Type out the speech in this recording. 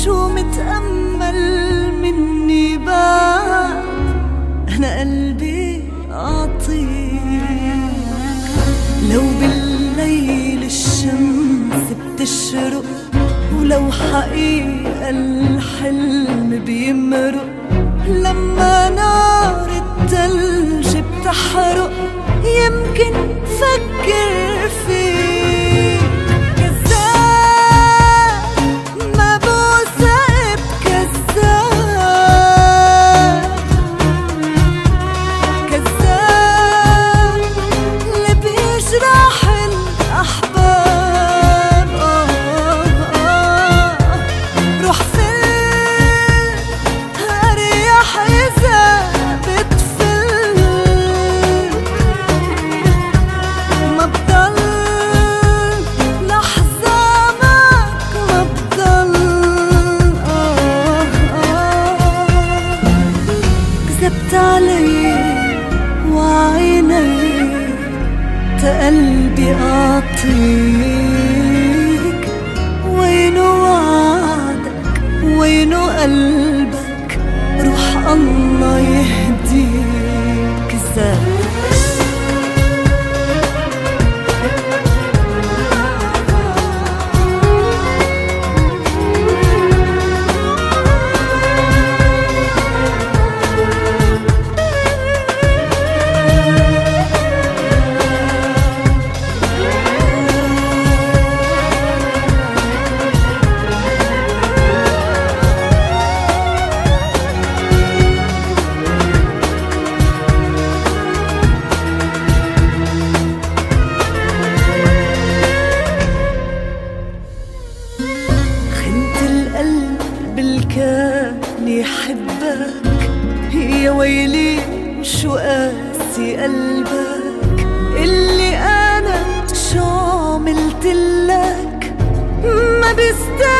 شو متأمل مني بعد؟ أنا قلبي أعطيك. لو بالليل الشمس بتشرق، ولو حقيقة الحلم بيمرق، لما نار التلج بتحرق يمكن فكر فيك. كذاب ما بوثق بكذاب، كذاب اللي بيجرح الأحباب. روح فل أريح إذا بتفل، ما بضل لحظة معك، ما بضل. كذبت علي وعيني تقلبي أعطيك. وينو وعدك وينو قلبك؟ روح الله يهديك. كذاب كان يحبك. يا ويلي شو قاسي قلبك، اللي أنا شو عملتلك ما بيستاهل